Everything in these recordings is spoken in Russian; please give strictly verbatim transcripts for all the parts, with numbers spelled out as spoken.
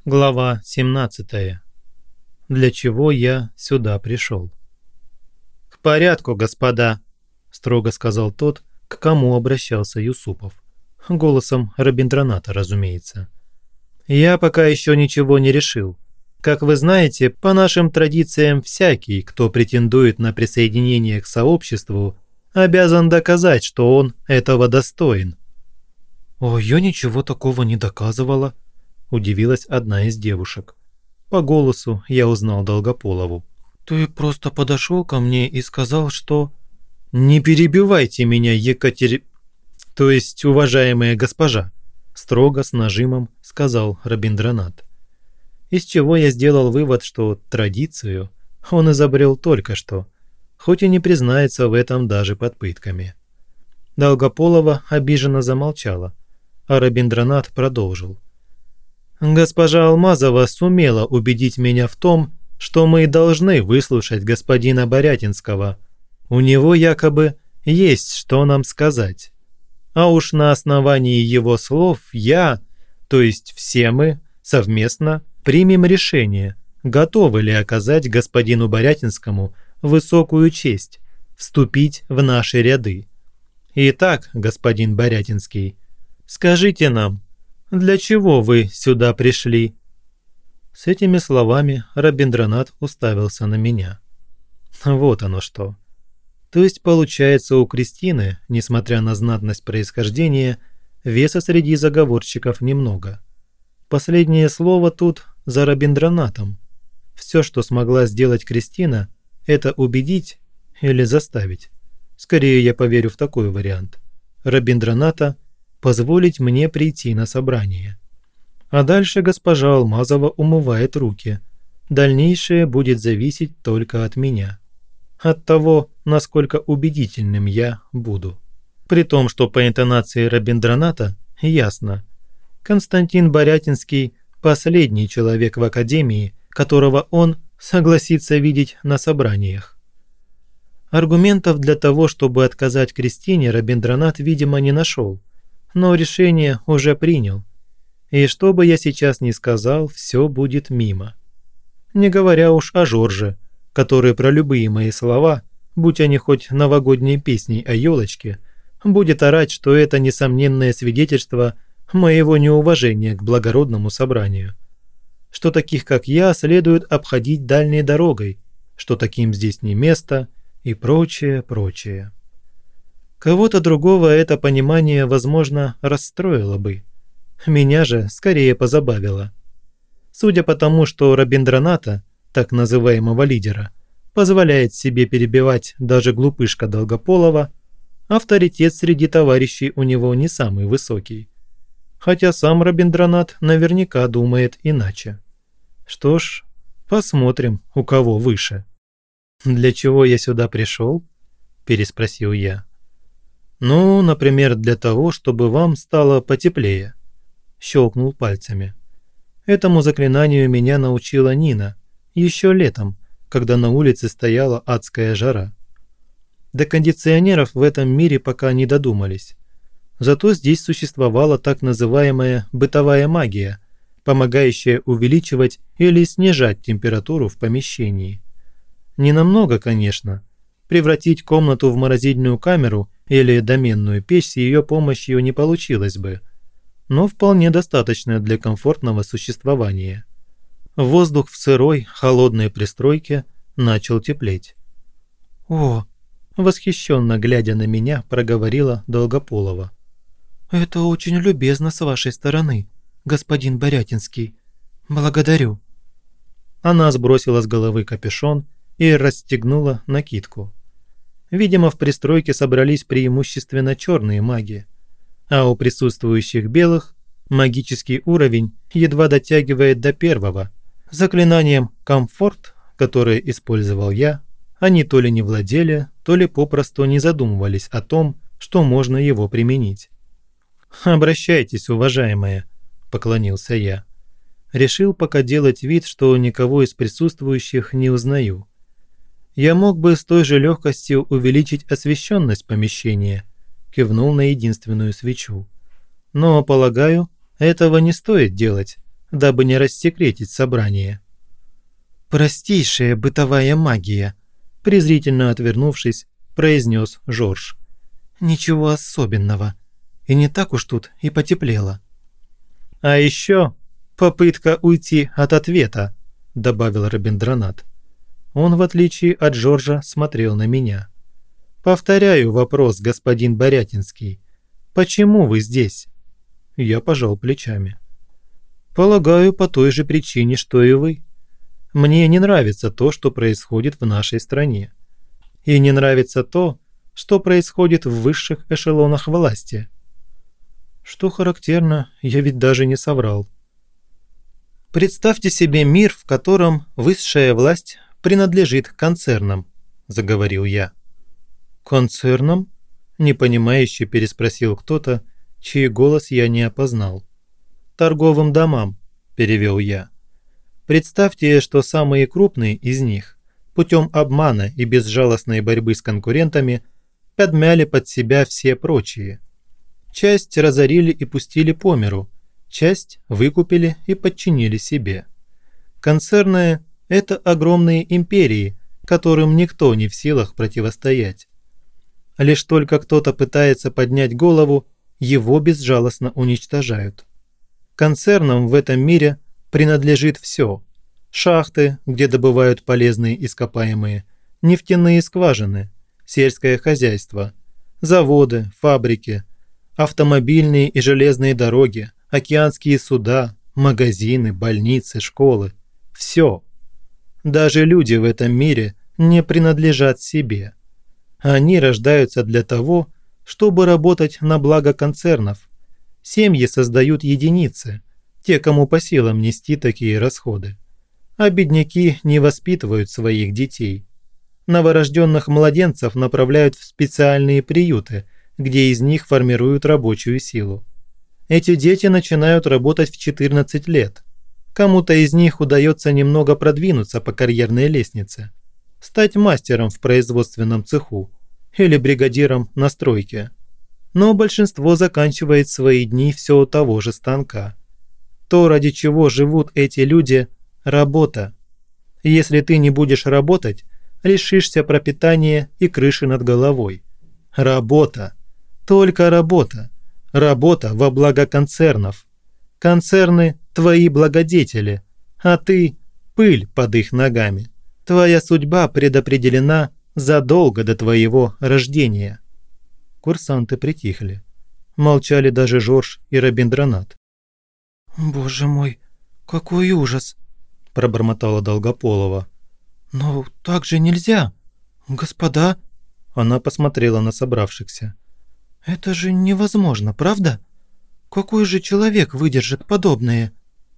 Глава семнадцатая. Для чего я сюда пришел? «К порядку, господа», – строго сказал тот, к кому обращался Юсупов. Голосом Рабиндраната, разумеется. «Я пока еще ничего не решил. Как вы знаете, по нашим традициям всякий, кто претендует на присоединение к сообществу, обязан доказать, что он этого достоин». «О, я ничего такого не доказывала», – удивилась одна из девушек. По голосу я узнал Долгополову. «Ты просто подошел ко мне и сказал, что...» «Не перебивайте меня, Екатери... То есть, уважаемая госпожа», – строго с нажимом сказал Рабиндранат. Из чего я сделал вывод, что традицию он изобрел только что, хоть и не признается в этом даже под пытками. Долгополова обиженно замолчала, а Рабиндранат продолжил. «Госпожа Алмазова сумела убедить меня в том, что мы должны выслушать господина Борятинского. У него якобы есть что нам сказать. А уж на основании его слов я, то есть все мы, совместно примем решение, готовы ли оказать господину Борятинскому высокую честь, вступить в наши ряды. Итак, господин Борятинский, скажите нам, для чего вы сюда пришли?» С этими словами Рабиндранат уставился на меня. Вот оно что. То есть, получается, у Кристины, несмотря на знатность происхождения, веса среди заговорщиков немного. Последнее слово тут за Рабиндранатом. Все, что смогла сделать Кристина, это убедить или заставить. Скорее я поверю в такой вариант. Рабиндраната позволить мне прийти на собрание. А дальше госпожа Алмазова умывает руки. Дальнейшее будет зависеть только от меня. От того, насколько убедительным я буду. При том, что по интонации Рабиндраната ясно. Константин Борятинский – последний человек в академии, которого он согласится видеть на собраниях. Аргументов для того, чтобы отказать Кристине, Рабиндранат, видимо, не нашел, но решение уже принял. И что бы я сейчас ни сказал, все будет мимо. Не говоря уж о Жорже, который про любые мои слова, будь они хоть новогодней песней о елочке, будет орать, что это несомненное свидетельство моего неуважения к благородному собранию. Что таких, как я, следует обходить дальней дорогой, что таким здесь не место и прочее, прочее. Кого-то другого это понимание, возможно, расстроило бы. Меня же скорее позабавило. Судя по тому, что Рабиндраната, так называемого лидера, позволяет себе перебивать даже глупышка Долгополова, авторитет среди товарищей у него не самый высокий. Хотя сам Рабиндранат наверняка думает иначе. Что ж, посмотрим, у кого выше. «Для чего я сюда пришел?» – переспросил я. «Ну, например, для того, чтобы вам стало потеплее», – щелкнул пальцами. Этому заклинанию меня научила Нина еще летом, когда на улице стояла адская жара. До кондиционеров в этом мире пока не додумались. Зато здесь существовала так называемая бытовая магия, помогающая увеличивать или снижать температуру в помещении. Ненамного, конечно. Превратить комнату в морозильную камеру или доменную печь с ее помощью не получилось бы, но вполне достаточно для комфортного существования. Воздух в сырой, холодной пристройке начал теплеть. «О!» – восхищенно глядя на меня, проговорила Долгополова. «Это очень любезно с вашей стороны, господин Борятинский. Благодарю». Она сбросила с головы капюшон и расстегнула накидку. Видимо, в пристройке собрались преимущественно черные маги, а у присутствующих белых магический уровень едва дотягивает до первого. Заклинанием «Комфорт», которое использовал я, они то ли не владели, то ли попросту не задумывались о том, что можно его применить. «Обращайтесь, уважаемая», – поклонился я. Решил пока делать вид, что никого из присутствующих не узнаю. Я мог бы с той же легкостью увеличить освещенность помещения, кивнул на единственную свечу. Но, полагаю, этого не стоит делать, дабы не рассекретить собрание. «Простейшая бытовая магия», – презрительно отвернувшись, произнес Жорж. «Ничего особенного. И не так уж тут и потеплело». «А еще попытка уйти от ответа», – добавил Робиндранат. Он, в отличие от Жоржа, смотрел на меня. «Повторяю вопрос, господин Борятинский. Почему вы здесь?» Я пожал плечами. «Полагаю, по той же причине, что и вы. Мне не нравится то, что происходит в нашей стране. И не нравится то, что происходит в высших эшелонах власти». Что характерно, я ведь даже не соврал. «Представьте себе мир, в котором высшая власть принадлежит концернам», – заговорил я. «Концернам?» – непонимающе переспросил кто-то, чей голос я не опознал. «Торговым домам», – перевел я. «Представьте, что самые крупные из них путем обмана и безжалостной борьбы с конкурентами подмяли под себя все прочие. Часть разорили и пустили по миру, часть выкупили и подчинили себе. Концерны – это огромные империи, которым никто не в силах противостоять. Лишь только кто-то пытается поднять голову, его безжалостно уничтожают. Концернам в этом мире принадлежит все. Шахты, где добывают полезные ископаемые, нефтяные скважины, сельское хозяйство, заводы, фабрики, автомобильные и железные дороги, океанские суда, магазины, больницы, школы. Все. Даже люди в этом мире не принадлежат себе. Они рождаются для того, чтобы работать на благо концернов. Семьи создают единицы, те, кому по силам нести такие расходы. А бедняки не воспитывают своих детей. Новорожденных младенцев направляют в специальные приюты, где из них формируют рабочую силу. Эти дети начинают работать в четырнадцать лет. Кому-то из них удается немного продвинуться по карьерной лестнице, стать мастером в производственном цеху или бригадиром на стройке. Но большинство заканчивает свои дни все у того же станка. То, ради чего живут эти люди – работа. Если ты не будешь работать, лишишься пропитания и крыши над головой. Работа. Только работа. Работа во благо концернов. Концерны – твои благодетели, а ты – пыль под их ногами. Твоя судьба предопределена задолго до твоего рождения». Курсанты притихли. Молчали даже Жорж и Робиндранат. «Боже мой, какой ужас!» – пробормотала Долгополова. «Но так же нельзя! Господа!» Она посмотрела на собравшихся. «Это же невозможно, правда? Какой же человек выдержит подобное?»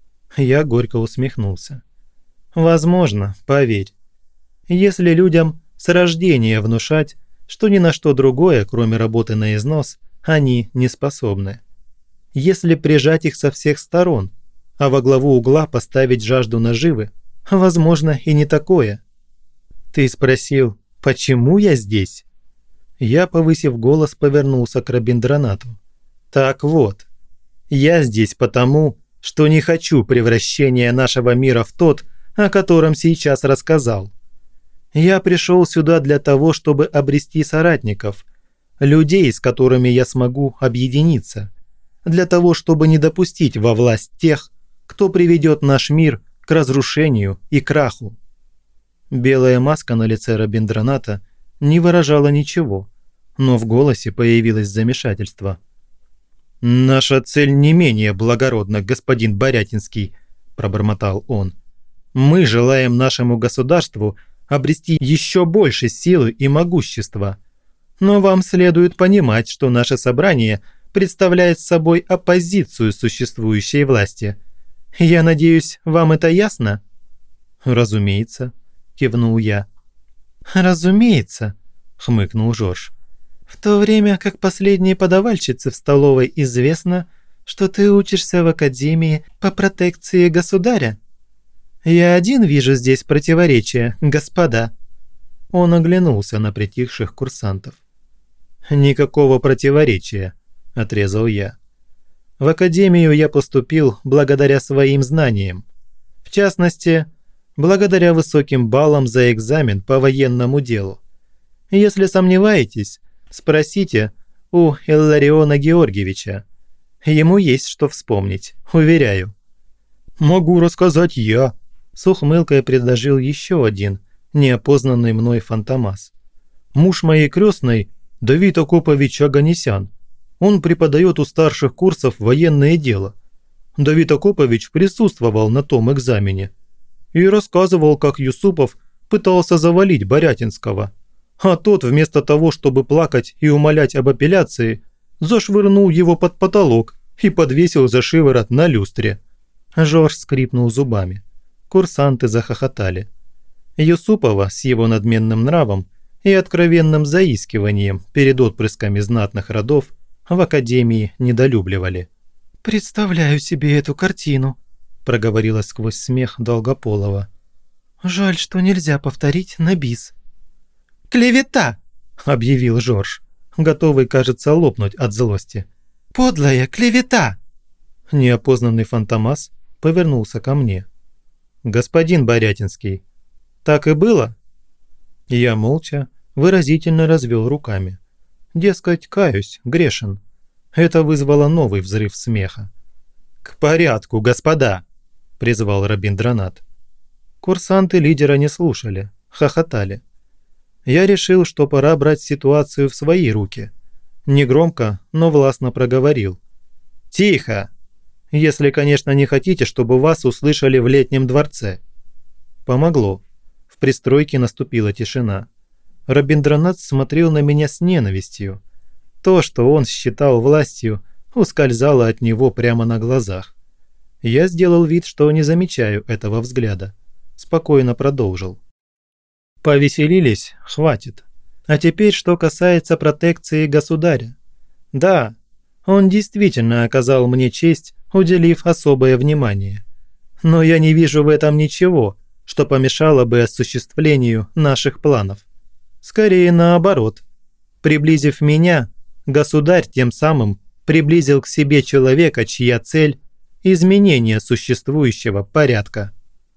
Я горько усмехнулся. «Возможно, поверь. Если людям с рождения внушать, что ни на что другое, кроме работы на износ, они не способны. Если прижать их со всех сторон, а во главу угла поставить жажду наживы, возможно и не такое. Ты спросил, почему я здесь?» Я, повысив голос, повернулся к Робиндранату. «Так вот, я здесь потому, что не хочу превращения нашего мира в тот, о котором сейчас рассказал. Я пришел сюда для того, чтобы обрести соратников, людей, с которыми я смогу объединиться, для того, чтобы не допустить во власть тех, кто приведет наш мир к разрушению и краху». Белая маска на лице Робиндраната не выражала ничего, но в голосе появилось замешательство. «Наша цель не менее благородна, господин Борятинский», – пробормотал он. «Мы желаем нашему государству обрести еще больше силы и могущества. Но вам следует понимать, что наше собрание представляет собой оппозицию существующей власти. Я надеюсь, вам это ясно?» «Разумеется», – кивнул я. «Разумеется», – хмыкнул Жорж. «В то время как последней подавальщице в столовой известно, что ты учишься в академии по протекции государя. Я один вижу здесь противоречия, господа». Он оглянулся на притихших курсантов. «Никакого противоречия», – отрезал я. В академию я поступил благодаря своим знаниям. В частности, благодаря высоким баллам за экзамен по военному делу. Если сомневаетесь, спросите у Иллариона Георгиевича. Ему есть что вспомнить, уверяю. «Могу рассказать я», – с ухмылкой предложил еще один, неопознанный мной фантомас. «Муж моей крестной – Давид Акопович Оганесян. Он преподает у старших курсов военное дело. Давид Акопович присутствовал на том экзамене и рассказывал, как Юсупов пытался завалить Борятинского, а тот вместо того, чтобы плакать и умолять об апелляции, зашвырнул его под потолок и подвесил за шиворот на люстре». Жорж скрипнул зубами. Курсанты захохотали. Юсупова с его надменным нравом и откровенным заискиванием перед отпрысками знатных родов в академии недолюбливали. «Представляю себе эту картину», – проговорила сквозь смех Долгополова. «Жаль, что нельзя повторить на бис». «Клевета!» – объявил Жорж, готовый, кажется, лопнуть от злости. «Подлая клевета!» Неопознанный фантомас повернулся ко мне. «Господин Борятинский, так и было?» Я молча, выразительно развел руками. Дескать, каюсь, грешен. Это вызвало новый взрыв смеха. «К порядку, господа!» – призвал Рабиндранат. Курсанты лидера не слушали, хохотали. Я решил, что пора брать ситуацию в свои руки. Негромко, но властно проговорил. «Тихо! Если, конечно, не хотите, чтобы вас услышали в летнем дворце». Помогло. В пристройке наступила тишина. Рабиндранат смотрел на меня с ненавистью. То, что он считал властью, ускользало от него прямо на глазах. Я сделал вид, что не замечаю этого взгляда. Спокойно продолжил. «Повеселились? Хватит. А теперь, что касается протекции государя. Да, он действительно оказал мне честь, уделив особое внимание. Но я не вижу в этом ничего, что помешало бы осуществлению наших планов. Скорее наоборот. Приблизив меня, государь тем самым приблизил к себе человека, чья цель – изменение существующего порядка».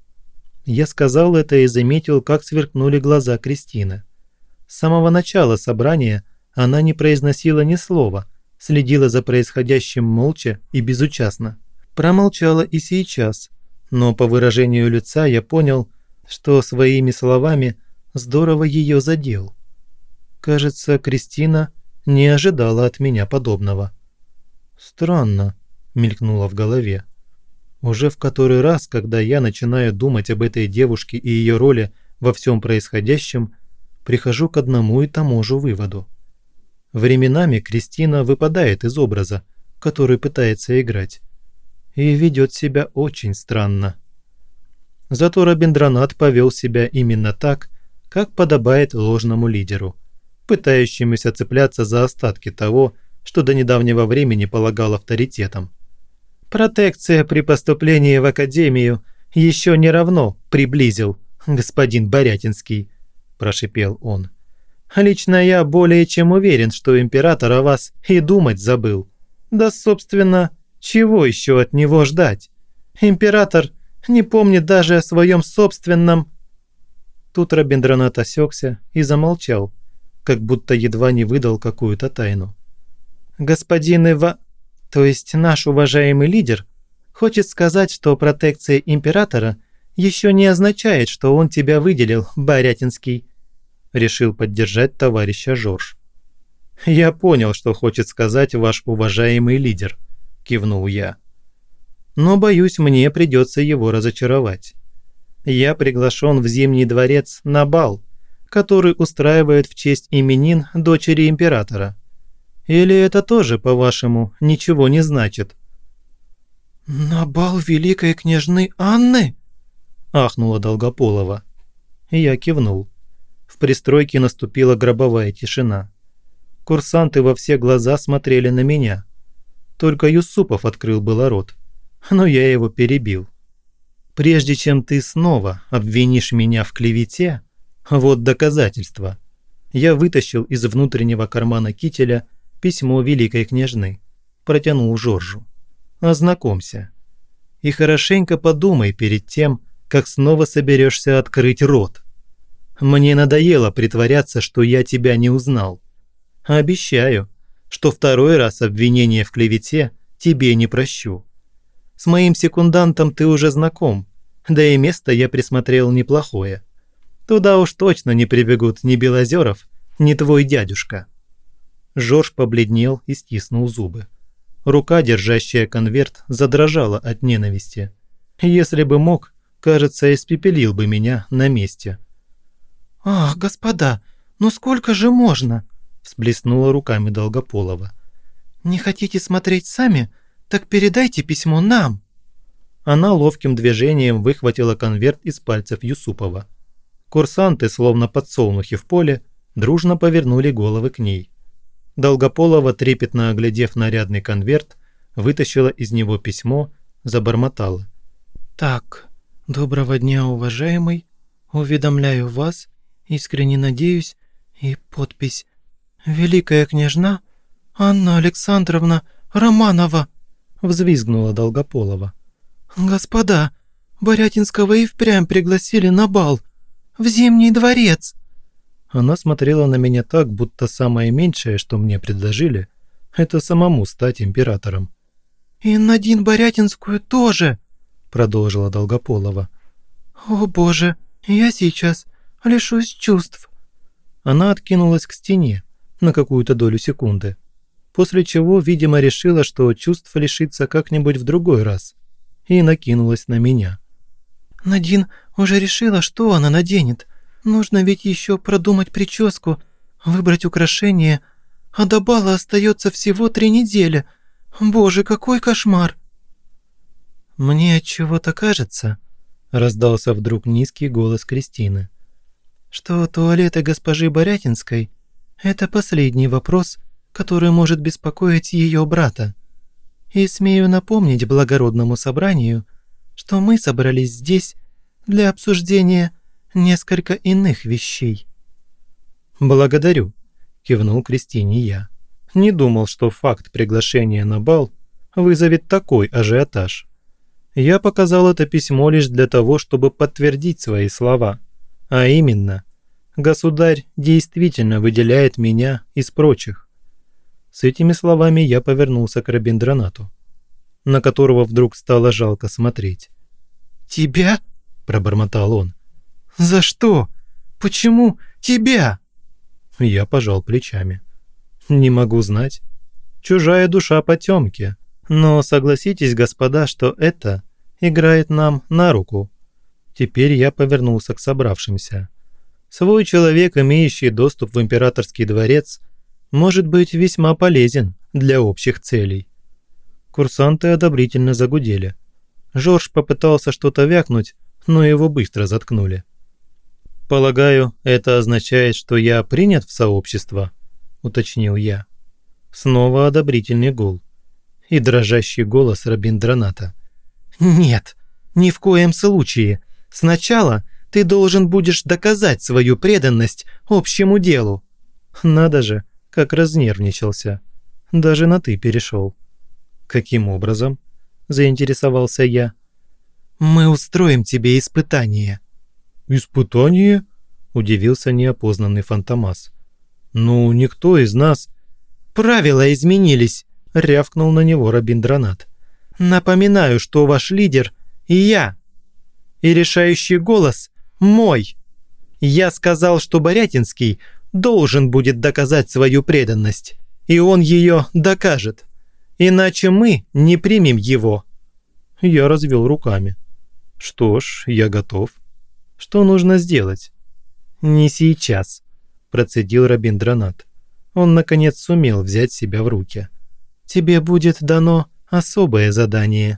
Я сказал это и заметил, как сверкнули глаза Кристины. С самого начала собрания она не произносила ни слова, следила за происходящим молча и безучастно. Промолчала и сейчас, но по выражению лица я понял, что своими словами здорово ее задел. Кажется, Кристина не ожидала от меня подобного. «Странно», – мелькнуло в голове. Уже в который раз, когда я начинаю думать об этой девушке и ее роли во всем происходящем, прихожу к одному и тому же выводу. Временами Кристина выпадает из образа, который пытается играть, и ведет себя очень странно. Зато Рабиндранат повел себя именно так, как подобает ложному лидеру, пытающемуся цепляться за остатки того, что до недавнего времени полагал авторитетом. «Протекция при поступлении в академию еще не равно приблизил, господин Борятинский», – прошипел он. «Лично я более чем уверен, что император о вас и думать забыл. Да, собственно, чего еще от него ждать? Император не помнит даже о своем собственном...» Тут Рабиндранат осекся и замолчал, как будто едва не выдал какую-то тайну. «Господин Ива... то есть наш уважаемый лидер, хочет сказать, что протекция императора еще не означает, что он тебя выделил, Борятинский», – решил поддержать товарища Жорж. «Я понял, что хочет сказать ваш уважаемый лидер», – кивнул я. «Но, боюсь, мне придется его разочаровать. Я приглашен в Зимний дворец на бал, который устраивают в честь именин дочери императора. Или это тоже, по-вашему, ничего не значит?» «На бал великой княжны Анны?» – ахнула Долгополова. Я кивнул. В пристройке наступила гробовая тишина. Курсанты во все глаза смотрели на меня. Только Юсупов открыл было рот, но я его перебил. «Прежде чем ты снова обвинишь меня в клевете, вот доказательства». Я вытащил из внутреннего кармана кителя письмо великой княжны, протянул Жоржу. Ознакомься. И хорошенько подумай перед тем, как снова соберешься открыть рот. Мне надоело притворяться, что я тебя не узнал. Обещаю, что второй раз обвинение в клевете тебе не прощу. С моим секундантом ты уже знаком, да и место я присмотрел неплохое. Туда уж точно не прибегут ни Белозеров, ни твой дядюшка». Жорж побледнел и стиснул зубы. Рука, держащая конверт, задрожала от ненависти. Если бы мог, кажется, испепелил бы меня на месте. «Ах, господа, ну сколько же можно?» – всплеснула руками Долгополова. «Не хотите смотреть сами? Так передайте письмо нам». Она ловким движением выхватила конверт из пальцев Юсупова. Курсанты, словно подсолнухи в поле, дружно повернули головы к ней. Долгополова, трепетно оглядев нарядный конверт, вытащила из него письмо, забормотала. «Так, доброго дня, уважаемый. Уведомляю вас, искренне надеюсь, и подпись «Великая княжна Анна Александровна Романова», – взвизгнула Долгополова. «Господа, Борятинского и впрямь пригласили на бал, в Зимний дворец». Она смотрела на меня так, будто самое меньшее, что мне предложили, это самому стать императором. «И Надин Борятинскую тоже», – продолжила Долгополова. «О боже, я сейчас лишусь чувств». Она откинулась к стене на какую-то долю секунды, после чего, видимо, решила, что чувств лишится как-нибудь в другой раз, и накинулась на меня. «Надин уже решила, что она наденет. Нужно ведь еще продумать прическу, выбрать украшения, а до бала остается всего три недели. Боже, какой кошмар!» «Мне отчего-то кажется», – раздался вдруг низкий голос Кристины, «что туалеты госпожи Борятинской – это последний вопрос, который может беспокоить ее брата. И смею напомнить благородному собранию, что мы собрались здесь для обсуждения несколько иных вещей». «Благодарю», – кивнул Кристине я. Не думал, что факт приглашения на бал вызовет такой ажиотаж. Я показал это письмо лишь для того, чтобы подтвердить свои слова. А именно, государь действительно выделяет меня из прочих. С этими словами я повернулся к Рабиндранату, на которого вдруг стало жалко смотреть. «Тебя?» – пробормотал он. «За что? Почему тебя?» Я пожал плечами. «Не могу знать. Чужая душа потемки. Но согласитесь, господа, что это играет нам на руку». Теперь я повернулся к собравшимся. Свой человек, имеющий доступ в императорский дворец, может быть весьма полезен для общих целей. Курсанты одобрительно загудели. Жорж попытался что-то вякнуть, но его быстро заткнули. «Полагаю, это означает, что я принят в сообщество?» – уточнил я. Снова одобрительный гул и дрожащий голос Рабиндраната. «Нет, ни в коем случае. Сначала ты должен будешь доказать свою преданность общему делу». Надо же, как разнервничался. Даже на «ты» перешел. «Каким образом?» – заинтересовался я. «Мы устроим тебе испытание». «Испытание?» – удивился неопознанный Фантомас. «Ну, никто из нас...» «Правила изменились», – рявкнул на него Рабиндранат. «Напоминаю, что ваш лидер – я. И решающий голос – мой. Я сказал, что Борятинский должен будет доказать свою преданность, и он ее докажет. Иначе мы не примем его». Я развел руками. «Что ж, я готов. Что нужно сделать?» «Не сейчас», – процедил Рабиндранат. Он, наконец, сумел взять себя в руки. «Тебе будет дано особое задание».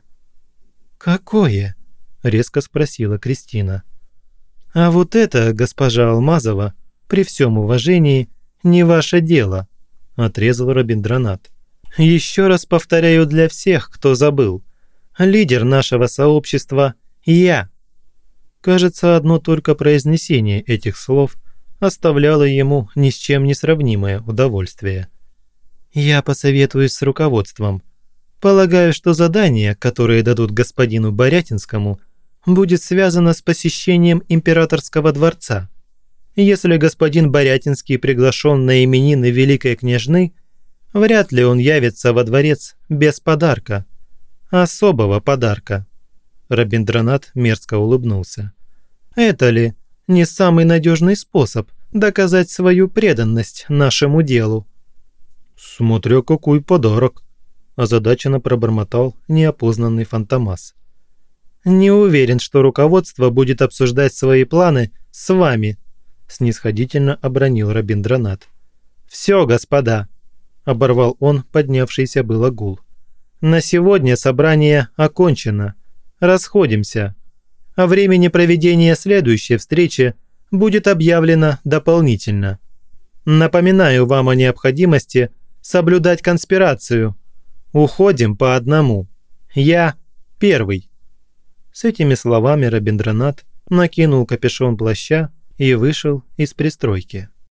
«Какое?» – резко спросила Кристина. «А вот это, госпожа Алмазова, при всем уважении, не ваше дело», – отрезал Рабиндранат. «Еще раз повторяю для всех, кто забыл. Лидер нашего сообщества – я». Кажется, одно только произнесение этих слов оставляло ему ни с чем не сравнимое удовольствие. «Я посоветуюсь с руководством. Полагаю, что задание, которое дадут господину Борятинскому, будет связано с посещением императорского дворца. Если господин Борятинский приглашен на именины великой княжны, вряд ли он явится во дворец без подарка. Особого подарка. Рабиндранат мерзко улыбнулся. Это ли не самый надежный способ доказать свою преданность нашему делу? Смотря какой подарок, озадаченно пробормотал неопознанный Фантомас. Не уверен, что руководство будет обсуждать свои планы с вами, снисходительно обронил Рабиндранат. Все, господа, оборвал он поднявшийся было гул. На сегодня собрание окончено. Расходимся. О времени проведения следующей встречи будет объявлено дополнительно. Напоминаю вам о необходимости соблюдать конспирацию. Уходим по одному. Я первый». С этими словами Рабиндранат накинул капюшон плаща и вышел из пристройки.